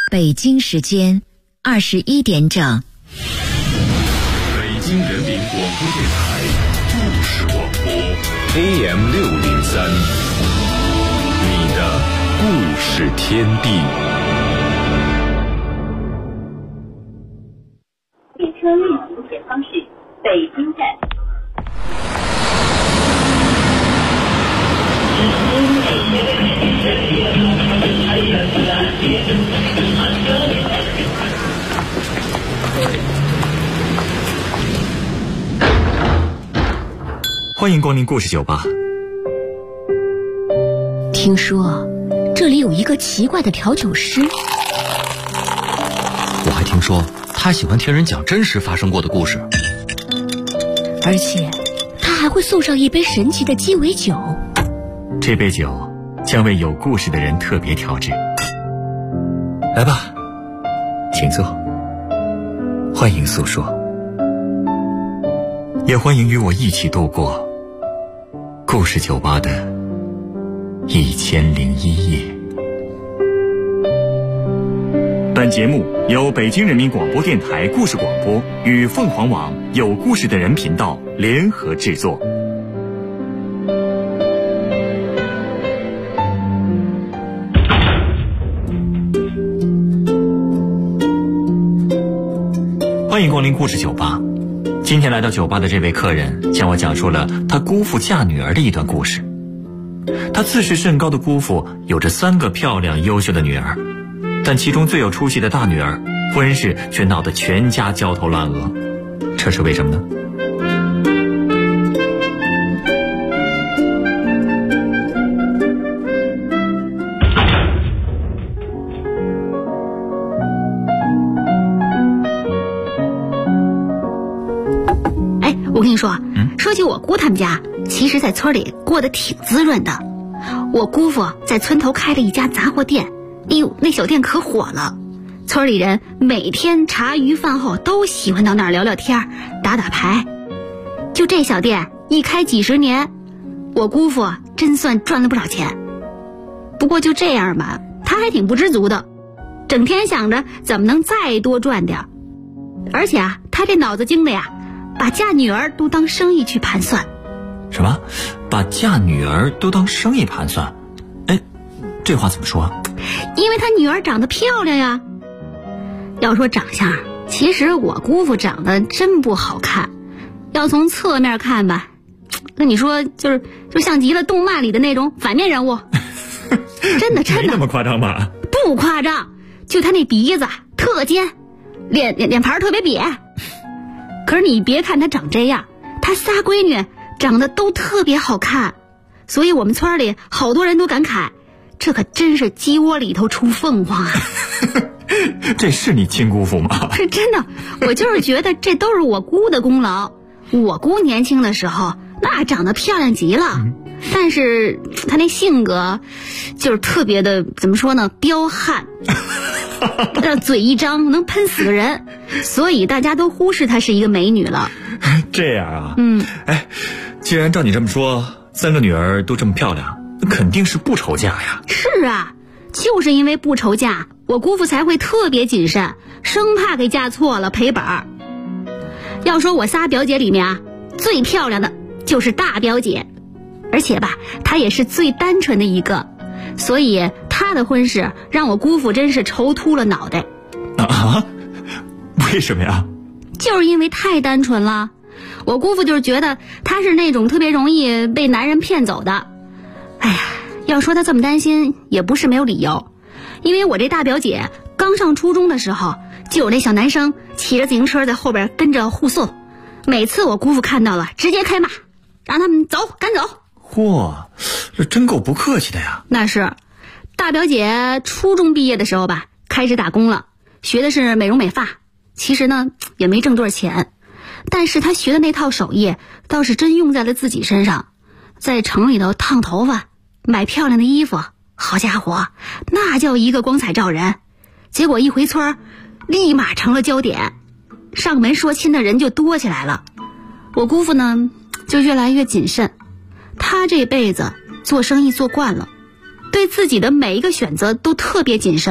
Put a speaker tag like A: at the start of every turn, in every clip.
A: 北京时间21点整。
B: 北京人民广播电台故事广播 AM603，你的故事天地。
C: 列车运行前方是北京站。
D: 欢迎光临故事酒吧。
E: 听说这里有一个奇怪的调酒师，
F: 我还听说他喜欢听人讲真实发生过的故事，
E: 而且他还会送上一杯神奇的鸡尾酒。
D: 这杯酒将为有故事的人特别调制。来吧，请坐，欢迎诉说，也欢迎与我一起度过故事酒吧的1001夜。本节目由北京人民广播电台故事广播与凤凰网有故事的人频道联合制作。欢迎光临故事酒吧。今天来到酒吧的这位客人向我讲述了他姑父嫁女儿的一段故事。他自视甚高的姑父有着3个漂亮优秀的女儿，但其中最有出息的大女儿婚事却闹得全家焦头烂额，这是为什么呢？
E: 我跟你说，说起我姑他们家，其实在村里过得挺滋润的。我姑父在村头开了一家杂货店，哎呦，那小店可火了。村里人每天茶余饭后都喜欢到那儿聊聊天，打打牌。就这小店一开几十年，我姑父真算赚了不少钱。不过就这样吧，他还挺不知足的，整天想着怎么能再多赚点。而且啊，他这脑子精的呀，把嫁女儿都当生意去盘算。
D: 什么？把嫁女儿都当生意盘算？哎，这话怎么说？
E: 因为他女儿长得漂亮呀。要说长相，其实我姑父长得真不好看。要从侧面看吧，跟你说就像极了动漫里的那种反面人物。真的
D: 没那么夸张吧？
E: 不夸张，就他那鼻子特尖，脸盘特别瘪。可是你别看他长这样，他仨闺女长得都特别好看，所以我们村里好多人都感慨，这可真是鸡窝里头出凤凰啊。
D: 这是你亲姑父吗？
E: 是真的，我就是觉得这都是我姑的功劳。我姑年轻的时候那长得漂亮极了，但是她那性格就是特别的，怎么说呢，彪悍。嘴一张能喷死个人，所以大家都忽视她是一个美女了。
D: 这样啊？哎，既然照你这么说，3个女儿都这么漂亮，那肯定是不愁嫁呀。
E: 是啊，就是因为不愁嫁，我姑父才会特别谨慎，生怕给嫁错了赔本儿。要说我仨表姐里面啊，最漂亮的就是大表姐，而且吧，她也是最单纯的一个，所以她的婚事让我姑父真是愁秃了脑袋。
D: 啊？为什么呀？
E: 就是因为太单纯了。我姑父就是觉得她是那种特别容易被男人骗走的。哎呀，要说她这么担心也不是没有理由，因为我这大表姐刚上初中的时候，就有那小男生骑着自行车在后边跟着护送，每次我姑父看到了直接开骂，让他们走，赶走。
D: 嚯，这真够不客气的呀。
E: 那是，大表姐初中毕业的时候吧，开始打工了，学的是美容美发，其实呢也没挣多少钱，但是她学的那套手艺倒是真用在了自己身上，在城里头烫头发，买漂亮的衣服，好家伙，那叫一个光彩照人。结果一回村，立马成了焦点，上门说亲的人就多起来了。我姑父呢就越来越谨慎，他这辈子做生意做惯了，对自己的每一个选择都特别谨慎，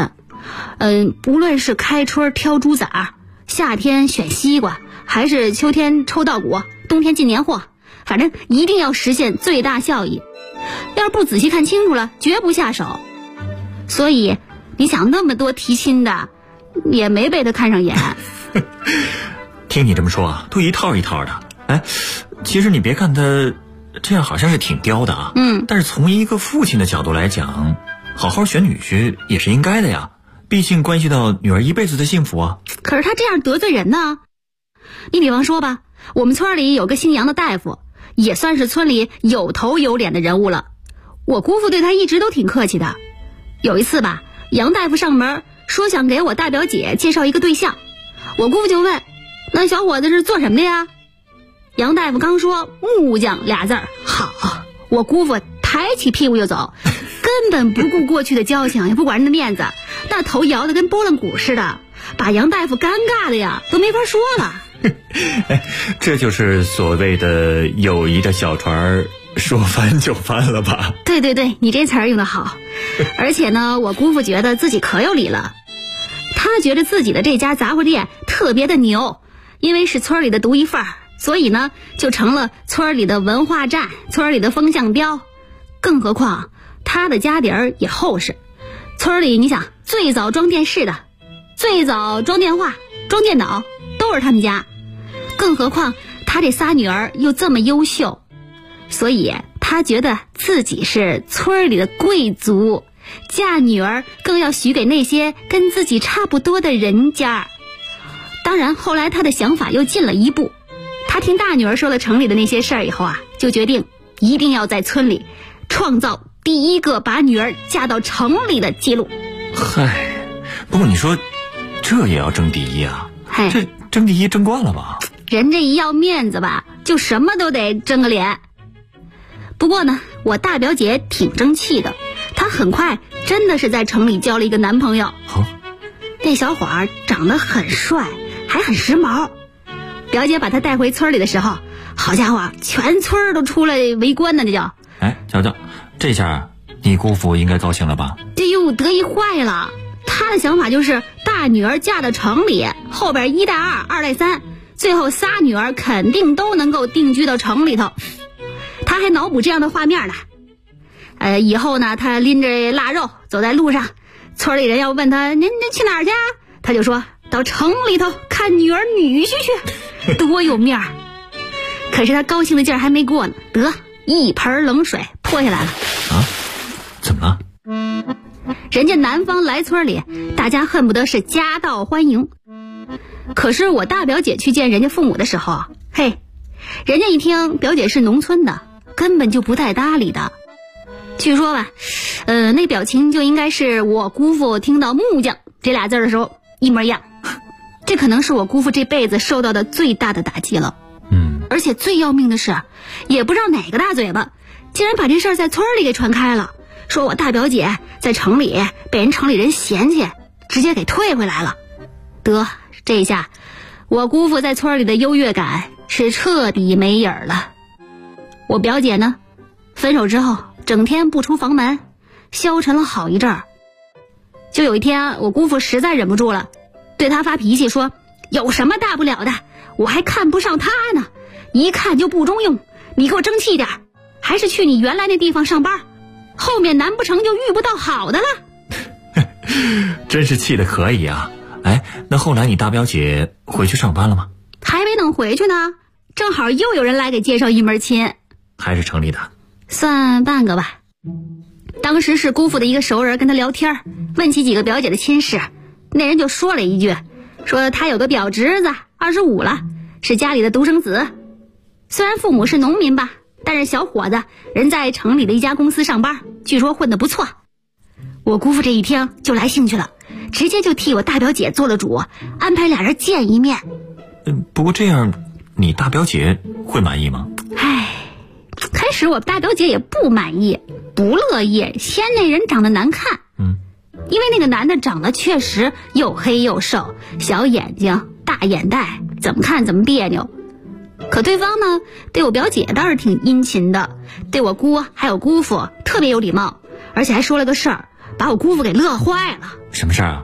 E: 无论是开春挑猪崽儿，夏天选西瓜，还是秋天抽稻谷，冬天进年货，反正一定要实现最大效益。要是不仔细看清楚了，绝不下手。所以你想那么多提亲的，也没被他看上眼。
D: 听你这么说啊，都一套一套的。哎，其实你别看他这样好像是挺刁的啊，但是从一个父亲的角度来讲，好好选女婿也是应该的呀，毕竟关系到女儿一辈子的幸福啊。
E: 可是他这样得罪人呢。你比方说吧，我们村里有个姓杨的大夫，也算是村里有头有脸的人物了。我姑父对他一直都挺客气的。有一次吧，杨大夫上门说想给我大表姐介绍一个对象，我姑父就问，那小伙子是做什么的呀？杨大夫刚说木匠俩字儿，好，我姑父抬起屁股就走，根本不顾过去的交情，也不管人的面子，那头摇得跟拨浪鼓似的，把杨大夫尴尬的呀都没法说了。
D: 这就是所谓的友谊的小船说翻就翻了吧？
E: 对对对，你这词儿用得好。而且呢，我姑父觉得自己可有理了，他觉得自己的这家杂货店特别的牛，因为是村里的独一份儿，所以呢就成了村里的文化站，村里的风向标。更何况他的家底儿也厚实，村里你想最早装电视的，最早装电话装电脑都是他们家。更何况他这仨女儿又这么优秀，所以他觉得自己是村里的贵族，嫁女儿更要许给那些跟自己差不多的人家。当然后来他的想法又进了一步，他听大女儿说了城里的那些事儿以后啊，就决定一定要在村里创造第一个把女儿嫁到城里的记录。
D: 嗨，不过你说这也要争第一啊？这争第一争惯了吧？
E: 人这一要面子吧，就什么都得争个脸。不过呢，我大表姐挺争气的，她很快真的是在城里交了一个男朋友。那小伙儿长得很帅，还很时髦。表姐把他带回村里的时候，好家伙，全村都出来围观呢，这叫。
D: 瞧瞧，这下你姑父应该高兴了吧？
E: 哎呦，得意坏了。他的想法就是大女儿嫁到城里，后边1带2，2带3，最后仨女儿肯定都能够定居到城里头。他还脑补这样的画面呢。以后呢，他拎着腊肉走在路上，村里人要问他您去哪儿去啊？他就说到城里头看女儿女婿去，多有面儿。可是他高兴的劲儿还没过呢，得一盆冷水泼下来了。
D: 怎么了？
E: 人家男方来村里，大家恨不得是夹道欢迎。可是我大表姐去见人家父母的时候，嘿，人家一听表姐是农村的，根本就不带搭理的。据说吧，那表情就应该是我姑父听到木匠这俩字的时候一模一样。这可能是我姑父这辈子受到的最大的打击了。而且最要命的是，也不知道哪个大嘴巴竟然把这事儿在村里给传开了，说我大表姐在城里被人城里人嫌弃，直接给退回来了。得，这下我姑父在村里的优越感是彻底没影儿了。我表姐呢，分手之后整天不出房门，消沉了好一阵儿。就有一天，我姑父实在忍不住了，对他发脾气说，有什么大不了的，我还看不上他呢，一看就不中用，你给我争气点，还是去你原来那地方上班，后面难不成就遇不到好的了？
D: 真是气得可以啊。那后来你大表姐回去上班了吗？
E: 还没等回去呢，正好又有人来给介绍一门亲。
D: 还是城里的？
E: 算半个吧。当时是姑父的一个熟人跟他聊天，问起几个表姐的亲事，那人就说了一句，说他有个表侄子25了，是家里的独生子，虽然父母是农民吧，但是小伙子人在城里的一家公司上班，据说混得不错。我姑父这一听就来兴趣了，直接就替我大表姐做了主，安排俩人见一面。
D: 不过这样你大表姐会满意吗？
E: 开始我大表姐也不满意，不乐意，嫌那人长得难看。因为那个男的长得确实又黑又瘦，小眼睛大眼袋，怎么看怎么别扭。可对方呢，对我表姐倒是挺殷勤的，对我姑还有姑父特别有礼貌，而且还说了个事儿，把我姑父给乐坏了。
D: 什么事儿啊？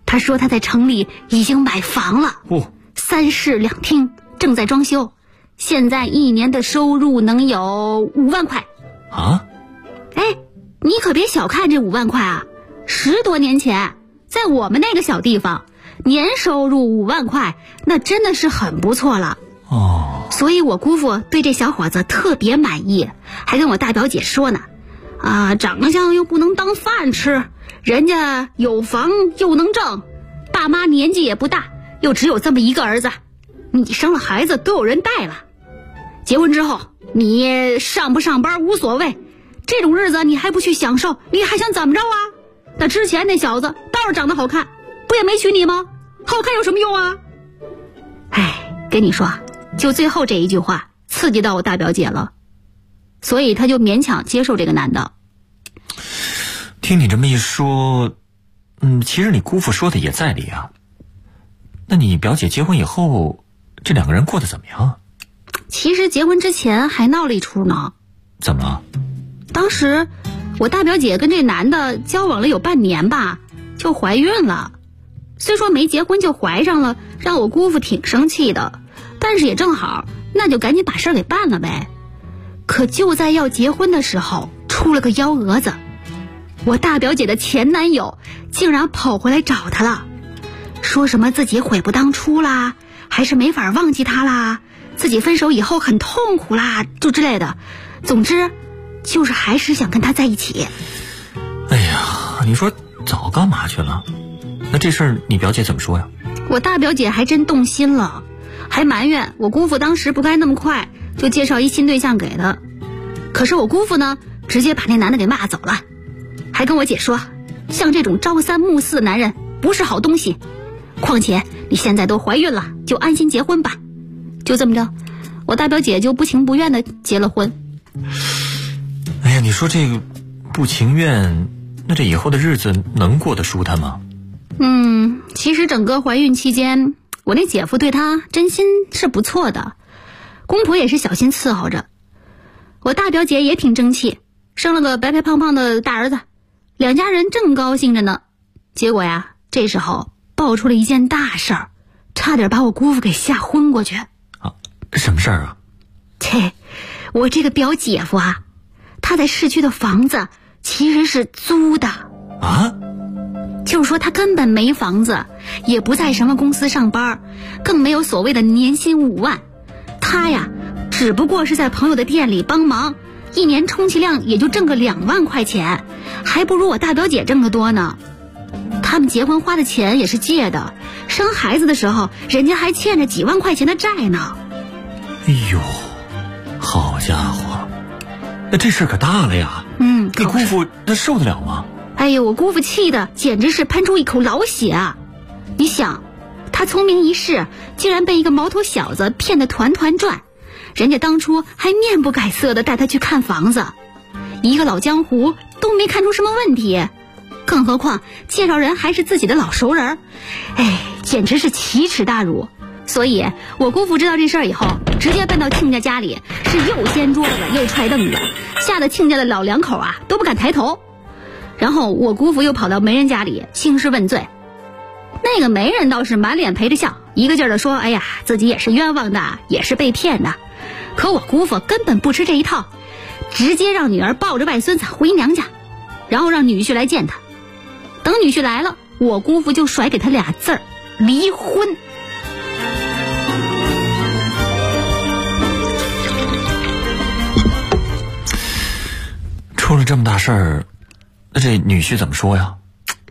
E: 他说他在城里已经买房了，3室2厅，正在装修，现在1年的收入能有5万块。
D: 啊？
E: 哎，你可别小看这5万块啊！10多年前，在我们那个小地方，年收入5万块，那真的是很不错了。
D: 哦，
E: 所以我姑父对这小伙子特别满意，还跟我大表姐说呢，长相又不能当饭吃，人家有房又能挣，爸妈年纪也不大，又只有这么一个儿子，你生了孩子都有人带了。结婚之后，你上不上班无所谓，这种日子你还不去享受，你还想怎么着啊？那之前那小子倒是长得好看，不也没娶你吗？好看有什么用啊？哎，跟你说，就最后这一句话刺激到我大表姐了，所以她就勉强接受这个男的。
D: 听你这么一说，其实你姑父说的也在理啊。那你表姐结婚以后，这2个人过得怎么样？
E: 其实结婚之前还闹了一出呢。
D: 怎么了？
E: 当时我大表姐跟这男的交往了有半年吧，就怀孕了。虽说没结婚就怀上了，让我姑父挺生气的，但是也正好，那就赶紧把事儿给办了呗。可就在要结婚的时候，出了个幺蛾子，我大表姐的前男友竟然跑回来找她了，说什么自己悔不当初啦，还是没法忘记他啦，自己分手以后很痛苦啦，就之类的。总之就是还是想跟他在一起。
D: 哎呀，你说早干嘛去了？那这事儿你表姐怎么说呀？
E: 我大表姐还真动心了，还埋怨我姑父当时不该那么快就介绍一新对象给他。可是我姑父呢，直接把那男的给骂走了，还跟我姐说，像这种朝三暮四的男人不是好东西，况且你现在都怀孕了，就安心结婚吧。就这么着，我大表姐就不情不愿的结了婚。
D: 哎呀，你说这个不情愿，那这以后的日子能过得舒坦吗？
E: 其实整个怀孕期间，我那姐夫对她真心是不错的，公婆也是小心伺候着。我大表姐也挺争气，生了个白白胖胖的大儿子，2家人正高兴着呢。结果呀，这时候爆出了一件大事儿，差点把我姑父给吓昏过去。
D: 啊，什么事儿啊？
E: 我这个表姐夫啊，他在市区的房子其实是租的
D: 啊。
E: 就是说他根本没房子，也不在什么公司上班，更没有所谓的年薪5万。他呀，只不过是在朋友的店里帮忙，1年充其量也就挣个2万块钱，还不如我大表姐挣得多呢。他们结婚花的钱也是借的，生孩子的时候人家还欠着几万块钱的债呢。
D: 哎呦，好家伙，那这事可大了呀。你姑父那受得了吗？
E: 哎呦，我姑父气的简直是喷出一口老血啊！你想，他聪明一世，竟然被一个毛头小子骗得团团转，人家当初还面不改色的带他去看房子，一个老江湖都没看出什么问题，更何况介绍人还是自己的老熟人，简直是奇耻大辱。所以我姑父知道这事儿以后，直接奔到亲家家里，是又掀桌子又踹凳子，吓得亲家的老2口啊都不敢抬头。然后我姑父又跑到媒人家里兴师问罪，那个媒人倒是满脸陪着笑，一个劲儿的说，哎呀，自己也是冤枉的，也是被骗的。可我姑父根本不吃这一套，直接让女儿抱着外孙子回娘家，然后让女婿来见他。等女婿来了，我姑父就甩给他俩字儿：离婚。
D: 出了这么大事儿，那这女婿怎么说呀？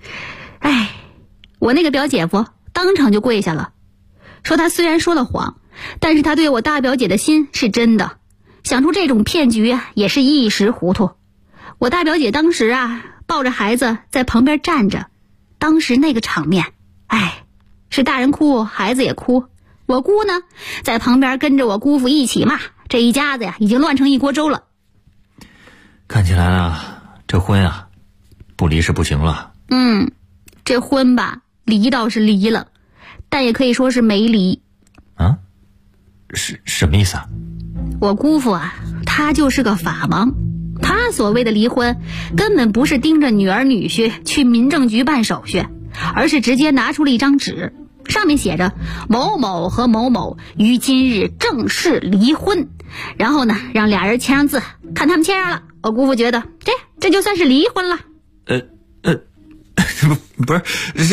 E: 我那个表姐夫当场就跪下了，说他虽然说了谎，但是他对我大表姐的心是真的，想出这种骗局也是一时糊涂。我大表姐当时抱着孩子在旁边站着，当时那个场面，是大人哭，孩子也哭。我姑呢，在旁边跟着我姑父一起骂，这一家子已经乱成一锅粥了。
D: 看起来这婚不离是不行了。
E: 这婚吧，离倒是离了，但也可以说是没离。
D: 是什么意思啊？
E: 我姑父他就是个法盲，他所谓的离婚根本不是盯着女儿女婿去民政局办手续， 而是直接拿出了一张纸，上面写着某某和某某于今日正式离婚，然后呢让俩人签上字，看他们签上了，我姑父觉得这就算是离婚了。
D: 不是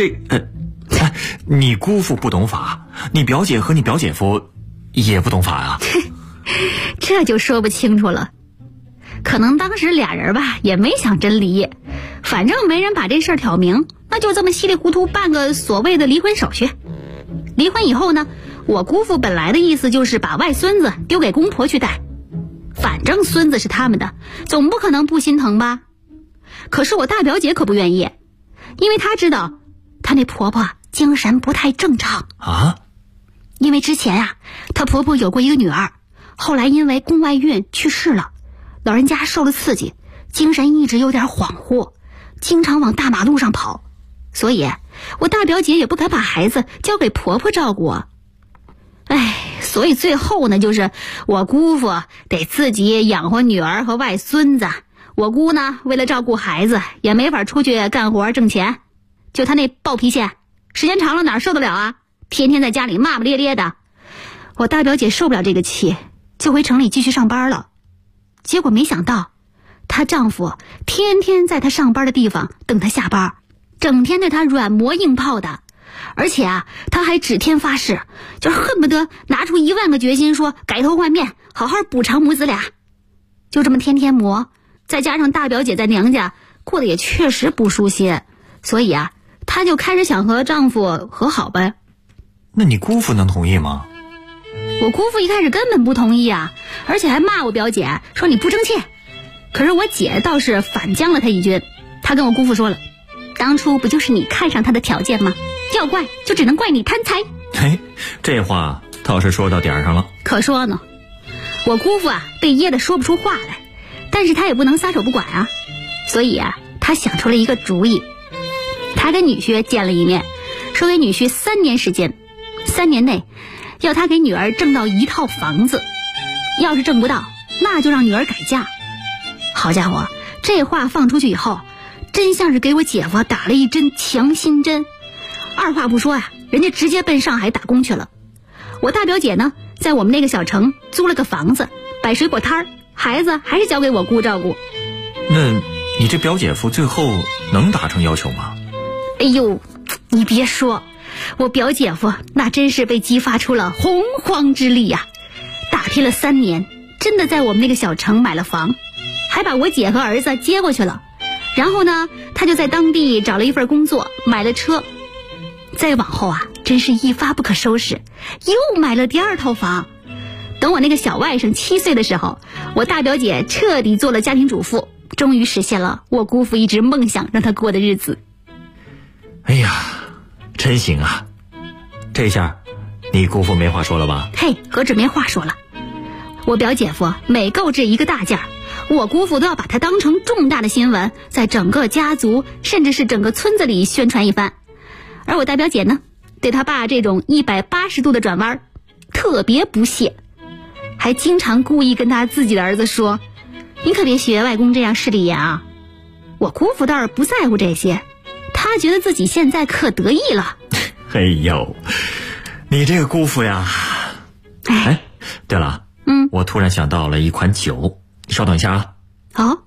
D: 你姑父不懂法，你表姐和你表姐夫也不懂法啊？
E: 这就说不清楚了。可能当时俩人吧也没想真离，反正没人把这事儿挑明，那就这么稀里糊涂办个所谓的离婚手续。离婚以后呢，我姑父本来的意思就是把外孙子丢给公婆去带，反正孙子是他们的，总不可能不心疼吧。可是我大表姐可不愿意，因为她知道她那婆婆精神不太正常
D: 啊。
E: 因为之前她婆婆有过一个女儿，后来因为宫外孕去世了，老人家受了刺激，精神一直有点恍惚，经常往大马路上跑，所以我大表姐也不敢把孩子交给婆婆照顾。所以最后呢，就是我姑父得自己养活女儿和外孙子，我姑呢为了照顾孩子也没法出去干活挣钱，就她那暴脾气，时间长了哪受得了啊，天天在家里骂骂咧咧的。我大表姐受不了这个气，就回城里继续上班了。结果没想到她丈夫天天在她上班的地方等她下班，整天对她软磨硬泡的，而且她还指天发誓，就是恨不得拿出10000个决心，说改头换面，好好补偿母子俩。就这么天天磨，再加上大表姐在娘家过得也确实不舒心，所以她就开始想和丈夫和好呗。
D: 那你姑父能同意吗？
E: 我姑父一开始根本不同意而且还骂我表姐说你不争气。可是我姐倒是反将了他一军，她跟我姑父说了，当初不就是你看上他的条件吗？要怪就只能怪你贪财。
D: 这话倒是说到点上了。
E: 可说呢，我姑父被噎得说不出话来，但是他也不能撒手不管所以他想出了一个主意。他跟女婿见了一面，说给女婿3年时间，3年内要他给女儿挣到1套房子，要是挣不到，那就让女儿改嫁。好家伙，这话放出去以后，真像是给我姐夫打了一针强心针。二话不说人家直接奔上海打工去了。我大表姐呢，在我们那个小城租了个房子，摆水果摊儿，孩子还是交给我姑照顾。
D: 那你这表姐夫最后能达成要求吗？
E: 哎呦，你别说，我表姐夫那真是被激发出了洪荒之力打拼了3年，真的在我们那个小城买了房，还把我姐和儿子接过去了。然后呢，他就在当地找了一份工作，买了车。再往后真是一发不可收拾，又买了第2套房。等我那个小外甥7岁的时候，我大表姐彻底做了家庭主妇，终于实现了我姑父一直梦想让她过的日子。
D: 哎呀，真行这下你姑父没话说了吧？
E: 何止没话说了，我表姐夫每购置一个大件，我姑父都要把它当成重大的新闻，在整个家族甚至是整个村子里宣传一番。而我大表姐呢，对他爸这种180度的转弯特别不屑，还经常故意跟他自己的儿子说，你可别学外公这样势利眼我姑父倒是不在乎这些，他觉得自己现在可得意了。
D: 哎呦，你这个姑父呀。对了，我突然想到了一款酒，你稍等一下
E: 好。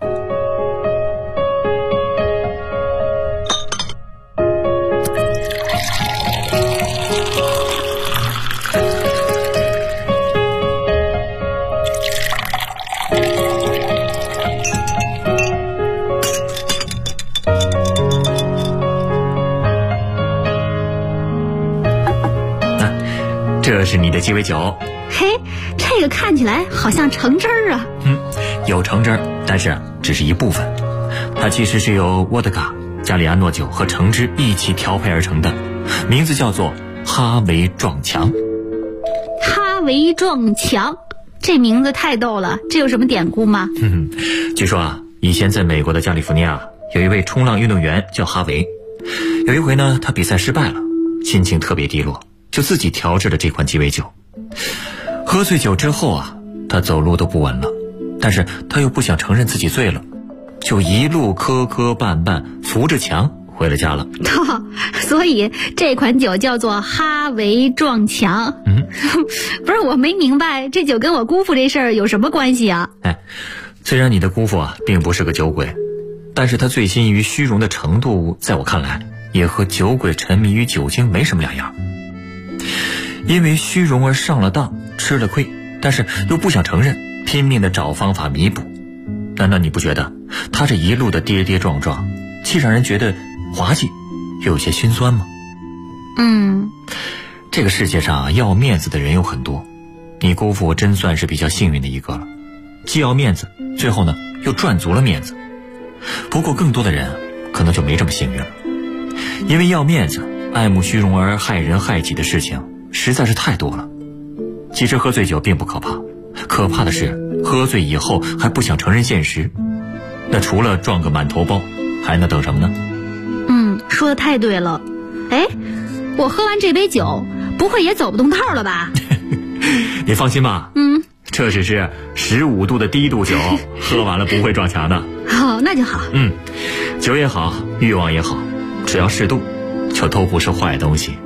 D: 这是你的鸡尾酒。
E: 这个看起来好像橙汁儿
D: 有橙汁儿，但是只是一部分。它其实是由沃德嘎、加里安诺酒和橙汁一起调配而成的，名字叫做哈维撞墙。
E: 哈维撞墙，这名字太逗了，这有什么典故吗？
D: 据说以前在美国的加利福尼亚有一位冲浪运动员叫哈维。有一回呢，他比赛失败了，心情特别低落，就自己调制了这款鸡尾酒。喝醉酒之后他走路都不稳了，但是他又不想承认自己醉了，就一路磕磕绊绊扶着墙回了家了。
E: 所以这款酒叫做哈维撞墙。不是，我没明白这酒跟我姑父这事儿有什么关系啊？
D: 虽然你的姑父并不是个酒鬼，但是他醉心于虚荣的程度，在我看来也和酒鬼沉迷于酒精没什么两样。因为虚荣而上了当，吃了亏，但是又不想承认，拼命地找方法弥补。难道你不觉得他这一路的跌跌撞撞，既让人觉得滑稽，又有些心酸吗？这个世界上要面子的人有很多，你姑父真算是比较幸运的一个了，既要面子，最后呢又赚足了面子。不过更多的人可能就没这么幸运了，因为要面子、爱慕虚荣而害人害己的事情实在是太多了。其实喝醉酒并不可怕，可怕的是喝醉以后还不想承认现实。那除了撞个满头包，还能等什么呢？
E: 说的太对了。我喝完这杯酒不会也走不动道了吧？
D: 你放心吧，这只是15度的低度酒，喝完了不会撞墙的。
E: 那就好。
D: 酒也好，欲望也好，只要适度，就都不是坏东西。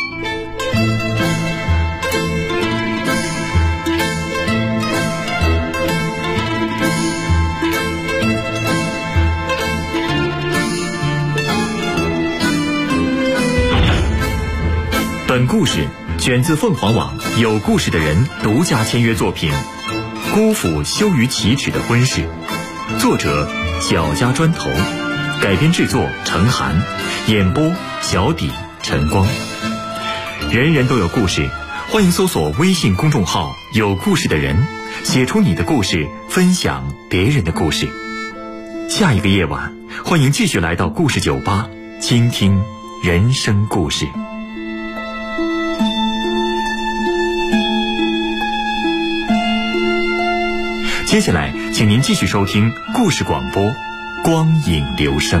D: 本故事选自凤凰网有故事的人独家签约作品《姑父羞于启齿的婚事》，作者小家砖头，改编制作程涵，演播小底晨光。人人都有故事，欢迎搜索微信公众号有故事的人，写出你的故事，分享别人的故事。下一个夜晚，欢迎继续来到故事酒吧，倾听人生故事。接下来请您继续收听故事广播《光影留声》。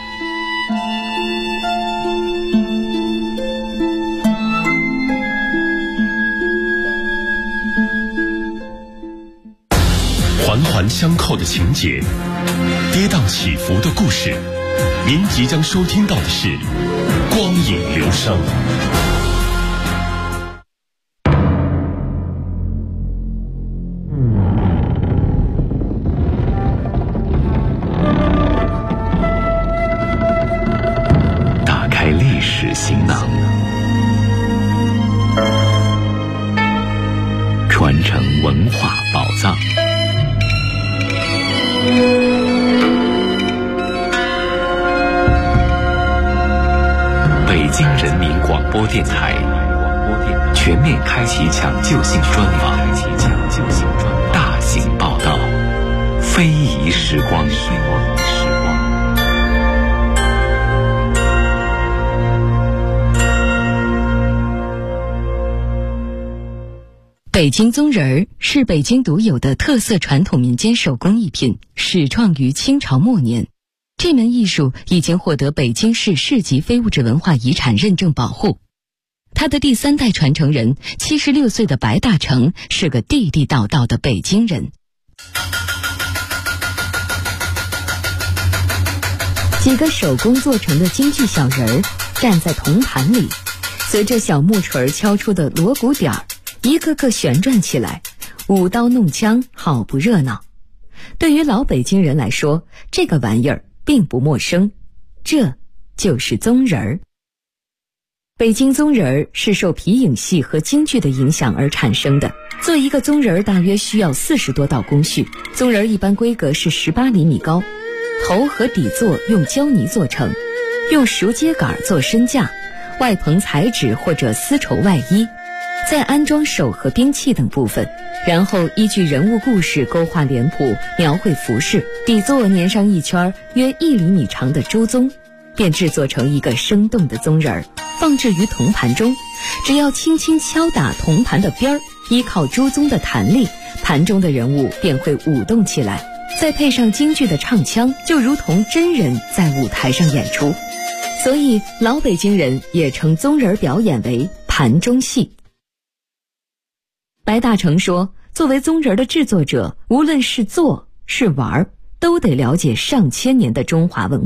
B: 环环相扣的情节，跌宕起伏的故事，您即将收听到的是《光影留声》。行囊，传承文化宝藏。北京人民广播电台全面开启抢救性专访，大型报道，非遗时光。
A: 北京宗人儿是北京独有的特色传统民间手工艺品，始创于清朝末年。这门艺术已经获得北京市市级非物质文化遗产认证保护。他的第3代传承人76岁的白大成是个地地道道的北京人。几个手工做成的京剧小人儿站在铜盘里，随着小木锤敲出的锣鼓点儿，一个个旋转起来，舞刀弄枪，好不热闹。对于老北京人来说，这个玩意儿并不陌生，这就是宗人儿。北京宗人儿是受皮影戏和京剧的影响而产生的。做一个宗人儿大约需要40多道工序，宗人儿一般规格是18厘米高，头和底座用胶泥做成，用熟秸秆做身架，外棚彩纸或者丝绸外衣，再安装手和兵器等部分，然后依据人物故事勾画脸谱，描绘服饰，底座粘上一圈约1厘米长的朱宗，便制作成一个生动的宗人儿，放置于铜盘中。只要轻轻敲打铜盘的边儿，依靠朱宗的弹力，盘中的人物便会舞动起来，再配上京剧的唱腔，就如同真人在舞台上演出。所以老北京人也称宗人表演为盘中戏。白大成说，作为宗人的制作者，无论是做是玩，都得了解上千年的中华文化，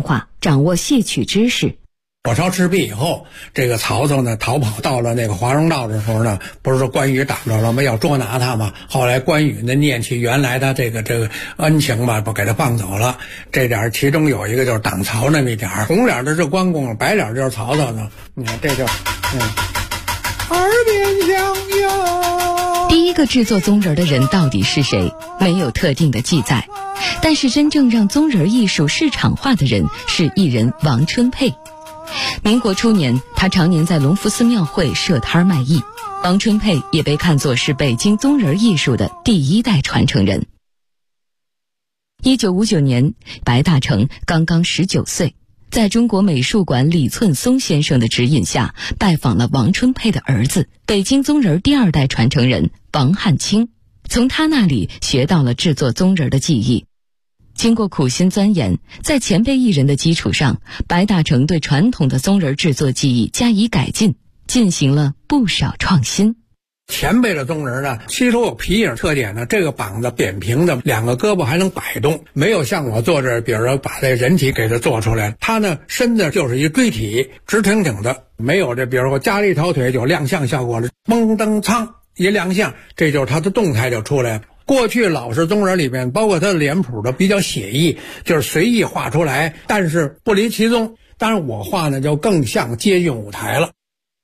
A: 掌握戏曲知识。
G: 火烧赤壁以后，这个曹操呢逃跑到了那个华容道的时候呢，不是说关羽挡着了吗？要捉拿他嘛。后来关羽呢念起原来他这个恩情吧，不给他放走了。这点其中有一个就是挡曹那么一点，红脸的是关公，白脸就是曹操呢。你看这就耳边响哟。
A: 第一个制作宗人的人到底是谁？没有特定的记载。但是真正让宗人艺术市场化的人是艺人王春佩。民国初年，他常年在隆福寺庙会设摊卖艺。王春佩也被看作是北京宗人艺术的第一代传承人。1959年，白大成刚刚19岁，在中国美术馆李寸松先生的指引下，拜访了王春佩的儿子，北京宗人第二代传承人王汉卿，从他那里学到了制作宗人的技艺。经过苦心钻研，在前辈艺人的基础上，白大成对传统的宗人制作技艺加以改进，进行了不少创新。
G: 前辈的宗人呢，其实有皮影特点呢，这个膀子扁平的，两个胳膊还能摆动，没有像我做这，比如说把这人体给它做出来，他呢身子就是一锥体，直挺挺的，没有这比如说加了一条腿有亮相效果了，嘣噔噌一亮相，这就是他的动态就出来了。过去老式宗人里面，包括他的脸谱的比较写意，就是随意画出来，但是不离其宗。当然我画呢就更像接近舞台了。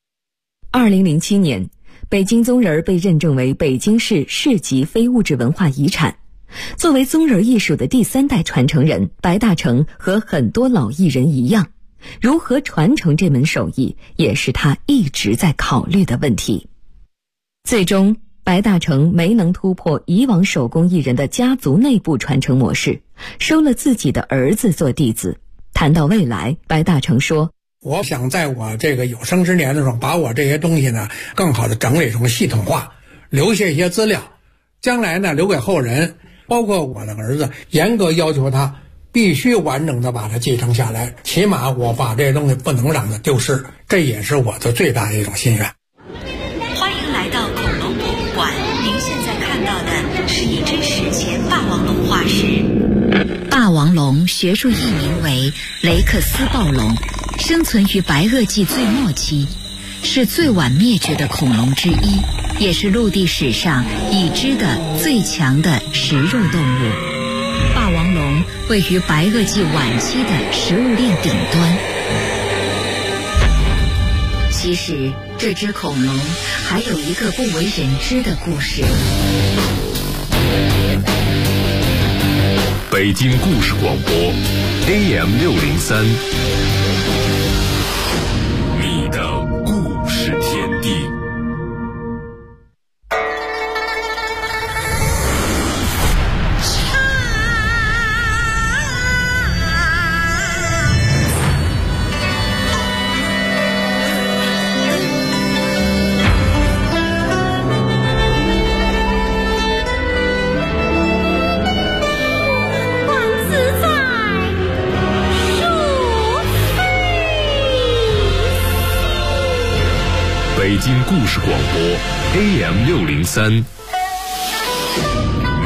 A: 2007年，北京宗人被认证为北京市市级非物质文化遗产。作为宗人艺术的第三代传承人，白大成和很多老艺人一样，如何传承这门手艺，也是他一直在考虑的问题。最终，白大成没能突破以往手工艺人的家族内部传承模式，收了自己的儿子做弟子。谈到未来，白大成说，
G: 我想在我这个有生之年的时候，把我这些东西呢更好的整理成系统化，留下一些资料，将来呢留给后人，包括我的儿子，严格要求他必须完整的把它继承下来，起码我把这些东西不能让它丢失，这也是我的最大的一种心愿。
H: 欢迎来到恐龙博物馆，您现在看到的是一只史前霸王龙化石。
I: 霸王龙学术译名为雷克斯暴龙，生存于白垩纪最末期，是最晚灭绝的恐龙之一，也是陆地史上已知的最强的食肉动物。霸王龙位于白垩纪晚期的食物链顶端。其实这只恐龙还有一个不为人知的故事。
B: 北京故事广播 AM603， 你的故事天地。 北京故事广播 AM603。